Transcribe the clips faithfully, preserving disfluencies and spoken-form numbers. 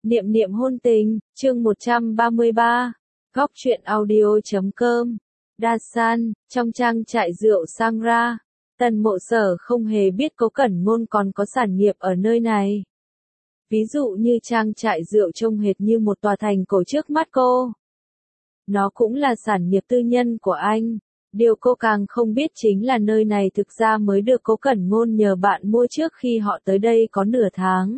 Niệm niệm hôn tình, chương một trăm ba mươi ba, góc truyện audio chấm com. Dasan, trong trang trại rượu Sangra, Tần Mộ Sở không hề biết Cố Cẩn Ngôn còn có sản nghiệp ở nơi này. Ví dụ như trang trại rượu trông hệt như một tòa thành cổ trước mắt cô. Nó cũng là sản nghiệp tư nhân của anh. Điều cô càng không biết chính là nơi này thực ra mới được Cố Cẩn Ngôn nhờ bạn mua trước khi họ tới đây có nửa tháng.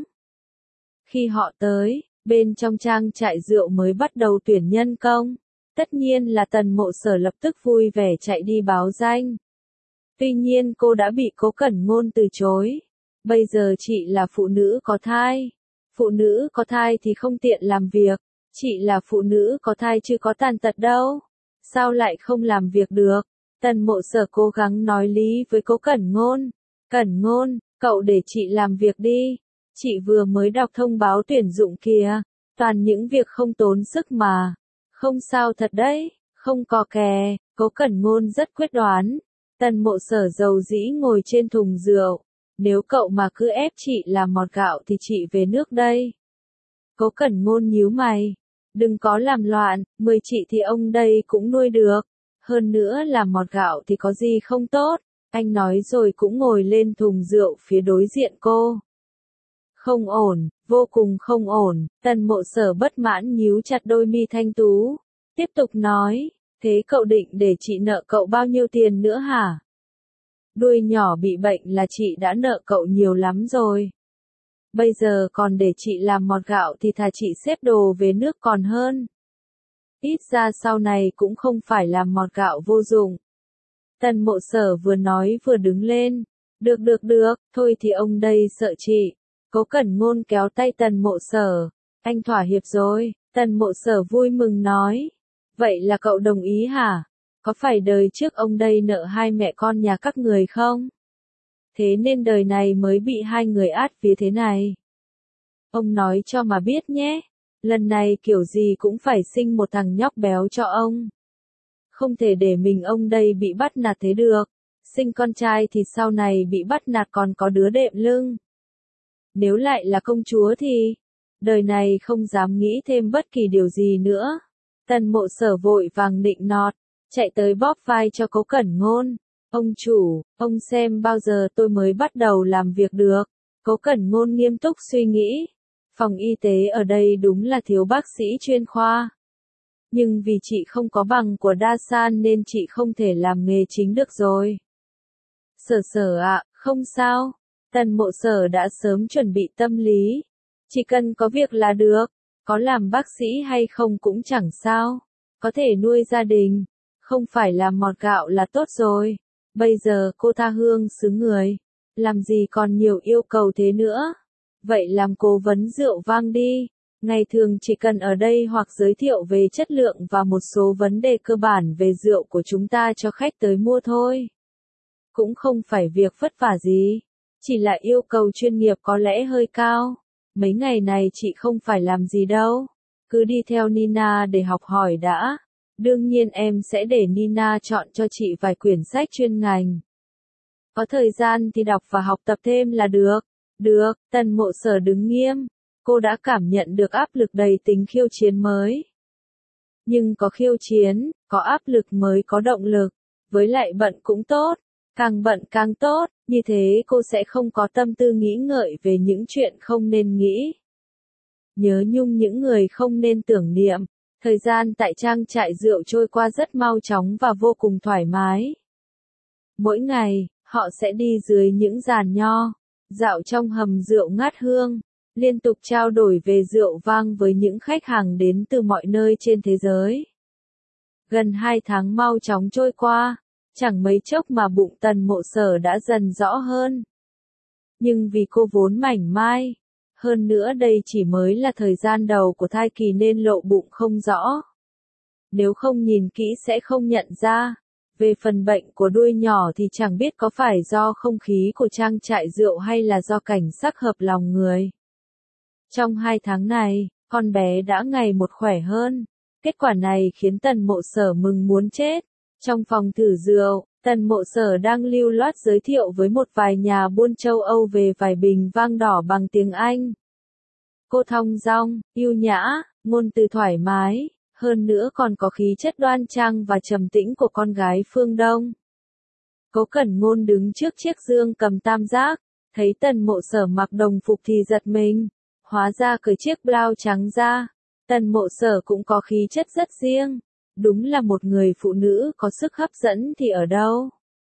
Khi họ tới, bên trong trang trại rượu mới bắt đầu tuyển nhân công. Tất nhiên là Tần Mộ Sở lập tức vui vẻ chạy đi báo danh. Tuy nhiên cô đã bị Cố Cẩn Ngôn từ chối. Bây giờ chị là phụ nữ có thai. Phụ nữ có thai thì không tiện làm việc. Chị là phụ nữ có thai chứ có tàn tật đâu. Sao lại không làm việc được? Tần Mộ Sở cố gắng nói lý với Cố Cẩn Ngôn. Cẩn Ngôn, cậu để chị làm việc đi. Chị vừa mới đọc thông báo tuyển dụng kìa. Toàn những việc không tốn sức mà. Không sao thật đấy, không có kè. Cố Cẩn Ngôn rất quyết đoán. Tần Mộ Sở dầu dĩ ngồi trên thùng rượu. Nếu cậu mà cứ ép chị làm mọt gạo thì chị về nước đây. Cố Cẩn Ngôn nhíu mày. Đừng có làm loạn, mười chị thì ông đây cũng nuôi được. Hơn nữa làm mọt gạo thì có gì không tốt. Anh nói rồi cũng ngồi lên thùng rượu phía đối diện cô. Không ổn, vô cùng không ổn. Tần Mộ Sở bất mãn nhíu chặt đôi mi thanh tú. Tiếp tục nói, thế cậu định để chị nợ cậu bao nhiêu tiền nữa hả? Đuôi nhỏ bị bệnh là chị đã nợ cậu nhiều lắm rồi. Bây giờ còn để chị làm mọt gạo thì thà chị xếp đồ về nước còn hơn. Ít ra sau này cũng không phải làm mọt gạo vô dụng. Tần Mộ Sở vừa nói vừa đứng lên. Được được được, thôi thì ông đây sợ chị. Cố Cẩn Ngôn kéo tay Tần Mộ Sở. Anh thỏa hiệp rồi. Tần Mộ Sở vui mừng nói. Vậy là cậu đồng ý hả? Có phải đời trước ông đây nợ hai mẹ con nhà các người không? Thế nên đời này mới bị hai người át vía thế này. Ông nói cho mà biết nhé. Lần này kiểu gì cũng phải sinh một thằng nhóc béo cho ông. Không thể để mình ông đây bị bắt nạt thế được. Sinh con trai thì sau này bị bắt nạt còn có đứa đệm lưng. Nếu lại là công chúa thì, đời này không dám nghĩ thêm bất kỳ điều gì nữa. Tần Mộ Sở vội vàng nịnh nọt, chạy tới bóp vai cho Cố Cẩn Ngôn. Ông chủ, ông xem bao giờ tôi mới bắt đầu làm việc được. Cố Cẩn Ngôn nghiêm túc suy nghĩ. Phòng y tế ở đây đúng là thiếu bác sĩ chuyên khoa. Nhưng vì chị không có bằng của Dasan nên chị không thể làm nghề chính được rồi. Sở Sở ạ, không sao. Tần Mộ Sở đã sớm chuẩn bị tâm lý. Chỉ cần có việc là được. Có làm bác sĩ hay không cũng chẳng sao. Có thể nuôi gia đình. Không phải làm mọt gạo là tốt rồi. Bây giờ cô tha hương xứ người. Làm gì còn nhiều yêu cầu thế nữa. Vậy làm cố vấn rượu vang đi. Ngày thường chỉ cần ở đây hoặc giới thiệu về chất lượng và một số vấn đề cơ bản về rượu của chúng ta cho khách tới mua thôi. Cũng không phải việc vất vả gì. Chỉ là yêu cầu chuyên nghiệp có lẽ hơi cao. Mấy ngày này chị không phải làm gì đâu. Cứ đi theo Nina để học hỏi đã. Đương nhiên em sẽ để Nina chọn cho chị vài quyển sách chuyên ngành. Có thời gian thì đọc và học tập thêm là được. Được, Tần Mộ Sở đứng nghiêm. Cô đã cảm nhận được áp lực đầy tính khiêu chiến mới. Nhưng có khiêu chiến, có áp lực mới có động lực. Với lại bận cũng tốt. Càng bận càng tốt, như thế cô sẽ không có tâm tư nghĩ ngợi về những chuyện không nên nghĩ. Nhớ nhung những người không nên tưởng niệm. Thời gian tại trang trại rượu trôi qua rất mau chóng và vô cùng thoải mái. Mỗi ngày, họ sẽ đi dưới những giàn nho, dạo trong hầm rượu ngát hương, liên tục trao đổi về rượu vang với những khách hàng đến từ mọi nơi trên thế giới. Gần hai tháng mau chóng trôi qua, chẳng mấy chốc mà bụng Tần Mộ Sở đã dần rõ hơn. Nhưng vì cô vốn mảnh mai, hơn nữa đây chỉ mới là thời gian đầu của thai kỳ nên lộ bụng không rõ. Nếu không nhìn kỹ sẽ không nhận ra. Về phần bệnh của đuôi nhỏ thì chẳng biết có phải do không khí của trang trại rượu hay là do cảnh sắc hợp lòng người. Trong hai tháng này, con bé đã ngày một khỏe hơn. Kết quả này khiến Tần Mộ Sở mừng muốn chết. Trong phòng thử rượu, Tần Mộ Sở đang lưu loát giới thiệu với một vài nhà buôn châu Âu về vài bình vang đỏ bằng tiếng Anh. Cô thong dong, yêu nhã, ngôn từ thoải mái, hơn nữa còn có khí chất đoan trang và trầm tĩnh của con gái phương Đông. Cố Cẩn Ngôn đứng trước chiếc dương cầm tam giác, thấy Tần Mộ Sở mặc đồng phục thì giật mình, hóa ra cởi chiếc blau trắng ra. Tần Mộ Sở cũng có khí chất rất riêng, đúng là một người phụ nữ có sức hấp dẫn thì ở đâu.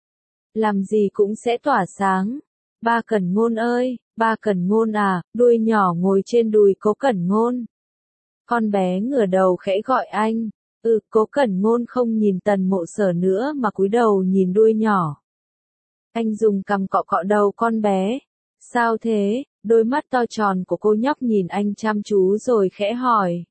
Làm gì cũng sẽ tỏa sáng. Ba Cẩn Ngôn ơi, ba Cẩn Ngôn à, đuôi nhỏ ngồi trên đùi Cố Cẩn Ngôn. Con bé ngửa đầu khẽ gọi anh. Ừ, Cố Cẩn Ngôn không nhìn Tần Mộ Sở nữa mà cúi đầu nhìn đuôi nhỏ. Anh dùng cằm cọ cọ đầu con bé. Sao thế? Đôi mắt to tròn của cô nhóc nhìn anh chăm chú rồi khẽ hỏi.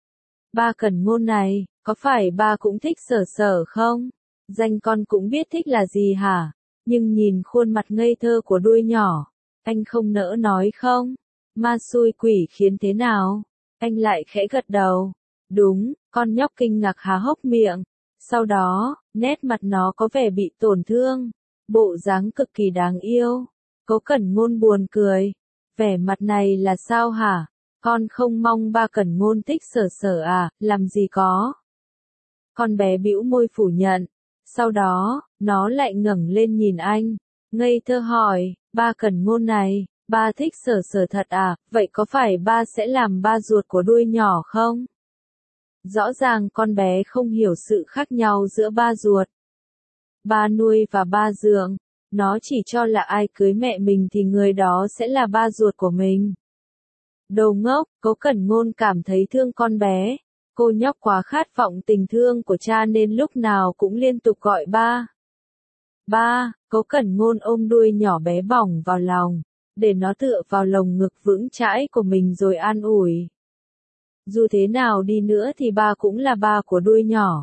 Ba Cẩn Ngôn này, có phải ba cũng thích Sở Sở không? Danh con cũng biết thích là gì hả? Nhưng nhìn khuôn mặt ngây thơ của đuôi nhỏ, anh không nỡ nói không? Ma xui quỷ khiến thế nào? Anh lại khẽ gật đầu. Đúng, con nhóc kinh ngạc há hốc miệng. Sau đó, nét mặt nó có vẻ bị tổn thương. Bộ dáng cực kỳ đáng yêu. Cố Cẩn Ngôn buồn cười. Vẻ mặt này là sao hả? Con không mong ba Cẩn Ngôn thích Sở Sở à, làm gì có. Con bé bĩu môi phủ nhận. Sau đó, nó lại ngẩng lên nhìn anh. Ngây thơ hỏi, ba Cẩn Ngôn này, ba thích Sở Sở thật à, vậy có phải ba sẽ làm ba ruột của đuôi nhỏ không? Rõ ràng con bé không hiểu sự khác nhau giữa ba ruột. Ba nuôi và ba dưỡng. Nó chỉ cho là ai cưới mẹ mình thì người đó sẽ là ba ruột của mình. Đồ ngốc, Cố Cẩn Ngôn cảm thấy thương con bé. Cô nhóc quá khát vọng tình thương của cha nên lúc nào cũng liên tục gọi ba. Ba, Cố Cẩn Ngôn ôm đuôi nhỏ bé bỏng vào lòng, để nó tựa vào lồng ngực vững chãi của mình rồi an ủi. Dù thế nào đi nữa thì ba cũng là ba của đuôi nhỏ.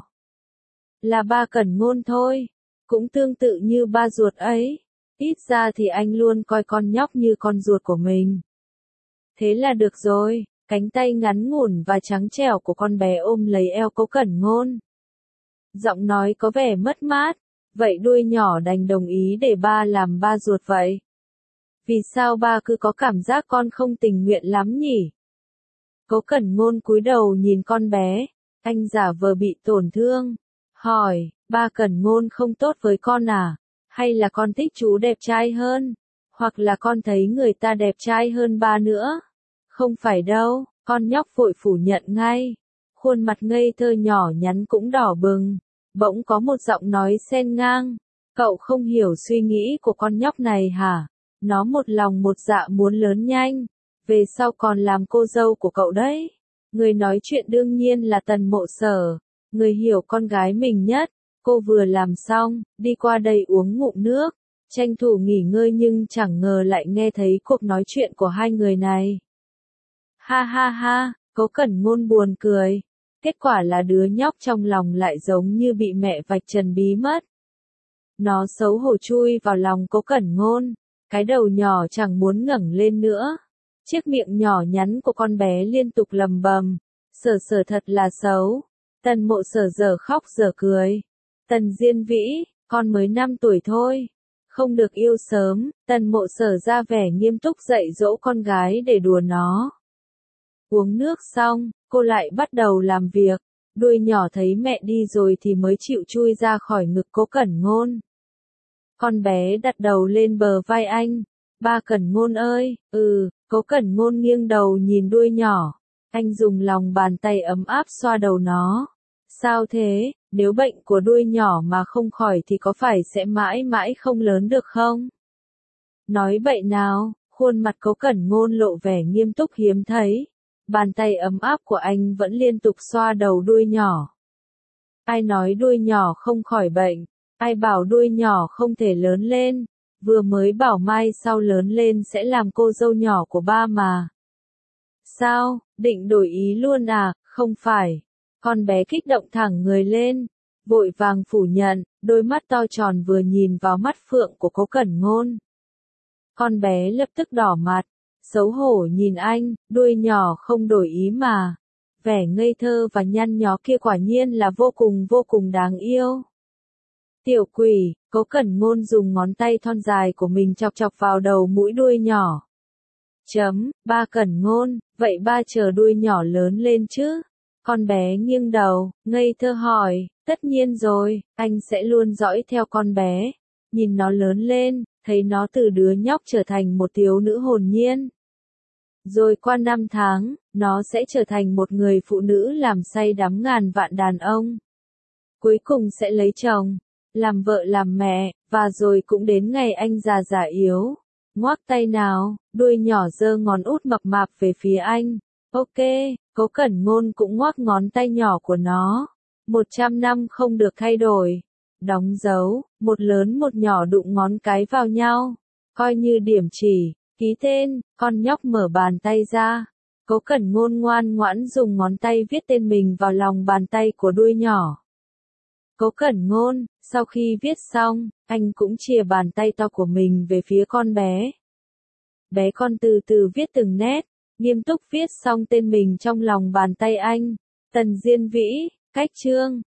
Là ba Cẩn Ngôn thôi, cũng tương tự như ba ruột ấy. Ít ra thì anh luôn coi con nhóc như con ruột của mình. Thế là được rồi. Cánh tay ngắn ngủn và trắng trẻo của con bé ôm lấy eo Cố Cẩn Ngôn. Giọng nói có vẻ mất mát. Vậy đuôi nhỏ đành đồng ý để ba làm ba ruột vậy. Vì sao ba cứ có cảm giác con không tình nguyện lắm nhỉ? Cố Cẩn Ngôn cúi đầu nhìn con bé. Anh giả vờ bị tổn thương. Hỏi, ba Cẩn Ngôn không tốt với con à? Hay là con thích chú đẹp trai hơn? Hoặc là con thấy người ta đẹp trai hơn ba nữa? Không phải đâu, con nhóc vội phủ nhận ngay. Khuôn mặt ngây thơ nhỏ nhắn cũng đỏ bừng. Bỗng có một giọng nói xen ngang. Cậu không hiểu suy nghĩ của con nhóc này hả? Nó một lòng một dạ muốn lớn nhanh. Về sau còn làm cô dâu của cậu đấy. Người nói chuyện đương nhiên là Tần Mộ Sở. Người hiểu con gái mình nhất. Cô vừa làm xong, đi qua đây uống ngụm nước. Tranh thủ nghỉ ngơi nhưng chẳng ngờ lại nghe thấy cuộc nói chuyện của hai người này. Ha ha ha, Cố Cẩn Ngôn buồn cười. Kết quả là đứa nhóc trong lòng lại giống như bị mẹ vạch trần bí mất. Nó xấu hổ chui vào lòng Cố Cẩn Ngôn. Cái đầu nhỏ chẳng muốn ngẩng lên nữa. Chiếc miệng nhỏ nhắn của con bé liên tục lầm bầm. Sở Sở thật là xấu. Tần Mộ Sở giờ khóc giờ cười. Tần Diên Vĩ, con mới năm tuổi thôi. Không được yêu sớm. Tần Mộ Sở ra vẻ nghiêm túc dạy dỗ con gái để đùa nó. Uống nước xong, cô lại bắt đầu làm việc. Đuôi nhỏ thấy mẹ đi rồi thì mới chịu chui ra khỏi ngực Cố Cẩn Ngôn. Con bé đặt đầu lên bờ vai anh. Ba Cẩn Ngôn ơi, ừ, Cố Cẩn Ngôn nghiêng đầu nhìn đuôi nhỏ. Anh dùng lòng bàn tay ấm áp xoa đầu nó. Sao thế, nếu bệnh của đuôi nhỏ mà không khỏi thì có phải sẽ mãi mãi không lớn được không? Nói bậy nào, khuôn mặt Cố Cẩn Ngôn lộ vẻ nghiêm túc hiếm thấy. Bàn tay ấm áp của anh vẫn liên tục xoa đầu đuôi nhỏ. Ai nói đuôi nhỏ không khỏi bệnh? Ai bảo đuôi nhỏ không thể lớn lên? Vừa mới bảo mai sau lớn lên sẽ làm cô dâu nhỏ của ba mà. Sao, định đổi ý luôn à? Không phải. Con bé kích động thẳng người lên. Vội vàng phủ nhận, đôi mắt to tròn vừa nhìn vào mắt phượng của Cố Cẩn Ngôn. Con bé lập tức đỏ mặt. Xấu hổ nhìn anh, đuôi nhỏ không đổi ý mà. Vẻ ngây thơ và nhăn nhó kia quả nhiên là vô cùng vô cùng đáng yêu. Tiểu quỷ, Cố Cẩn Ngôn dùng ngón tay thon dài của mình chọc chọc vào đầu mũi đuôi nhỏ. Chấm, ba Cẩn Ngôn, vậy ba chờ đuôi nhỏ lớn lên chứ? Con bé nghiêng đầu, ngây thơ hỏi, tất nhiên rồi, anh sẽ luôn dõi theo con bé, nhìn nó lớn lên, thấy nó từ đứa nhóc trở thành một thiếu nữ hồn nhiên. Rồi qua năm tháng, nó sẽ trở thành một người phụ nữ làm say đắm ngàn vạn đàn ông. Cuối cùng sẽ lấy chồng, làm vợ làm mẹ, và rồi cũng đến ngày anh già già yếu. Ngoác tay nào, đuôi nhỏ giơ ngón út mập mạp về phía anh. Ok, Cố Cẩn Ngôn cũng ngoác ngón tay nhỏ của nó. Một trăm năm không được thay đổi. Đóng dấu, một lớn một nhỏ đụng ngón cái vào nhau. Coi như điểm chỉ, ký tên, con nhóc mở bàn tay ra. Cố Cẩn Ngôn ngoan ngoãn dùng ngón tay viết tên mình vào lòng bàn tay của đuôi nhỏ. Cố Cẩn Ngôn, sau khi viết xong, anh cũng chìa bàn tay to của mình về phía con bé. Bé con từ từ viết từng nét, nghiêm túc viết xong tên mình trong lòng bàn tay anh. Tần Diên Vĩ, cách chương.